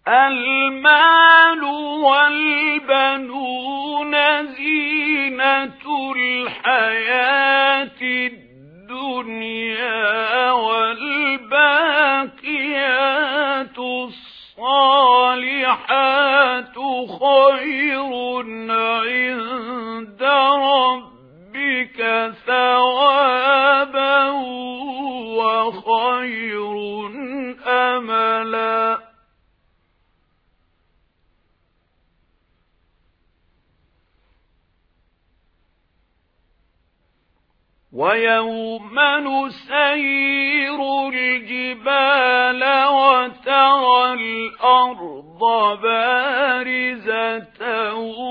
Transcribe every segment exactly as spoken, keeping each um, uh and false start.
المال والبنون زينة الحياة الدنيا والباقيات الصالحات خير عند ربك ثوابا وخير أملا. ويوم نسير الجبال وترى الأرض بارزة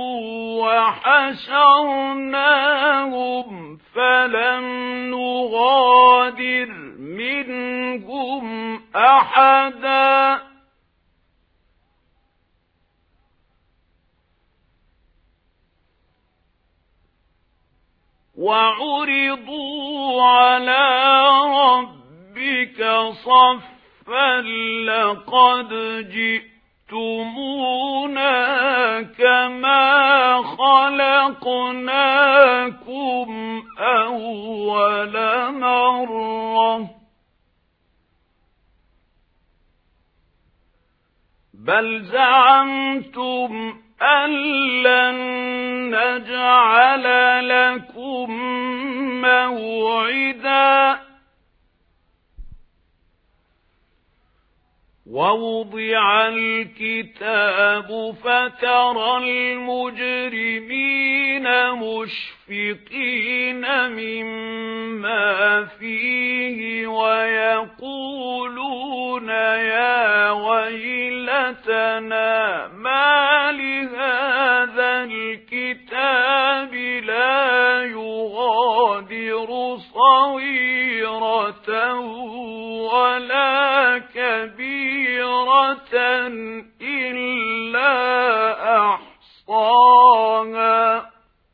وحشرناهم فلم نغادر منهم أحدا وعرضوا على ربك صفا لقد جئتمونا كما خلقناكم أول مرة بل زعمتم أن لن نجعل لكم موعدا ووضع الكتاب فترى المجرمين مشفقين مما فيه ويقولون يا ويلتنا ما لهذا الكتاب لا يغادر صغيرة ولا كبيرة إلا أحصاها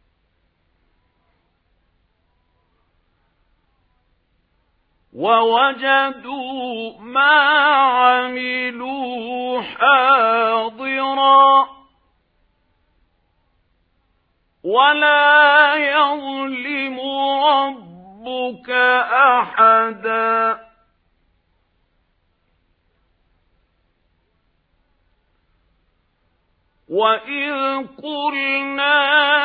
ووجدوا ما عملوا حاضرا ولا يظلم ربك أحدا وإذ قلنا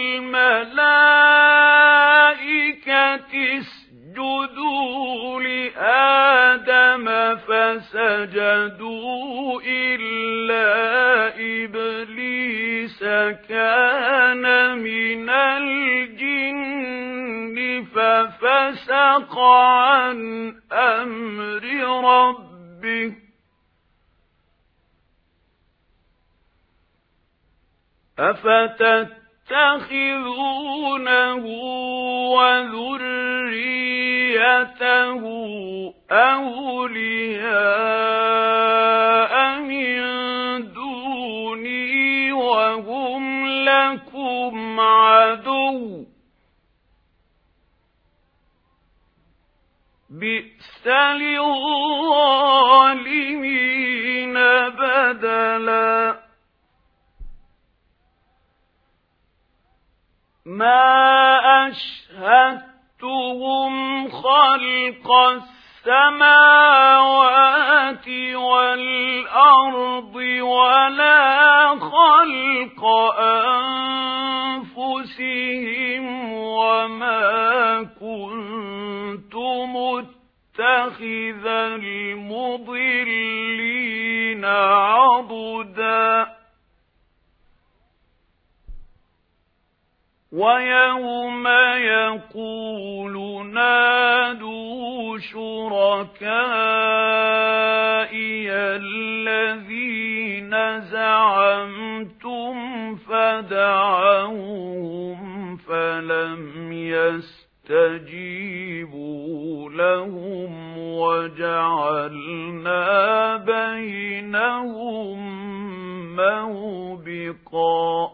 للملائكة اسجدوا لآدم فسجدوا إلا إبليس كان من الجن ففسق عن أمر ربه أفتتخذونه وذريته أولياء من دوني وهم لكم عدو بئس للظالمين بدلا ما أشهدتهم خلق السماوات والأرض ولا خلق أنفسهم وما كنت متخذ المضلين عضدا ويوم يقول نادوا شركائي الذين زعمتم فدعوهم فلم يستجيبوا لهم وجعلنا بينهم موبقا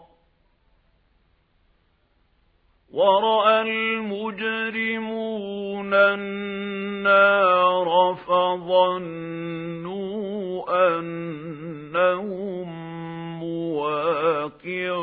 ورأى المجرمون النار فظنوا أنها لهم مواقع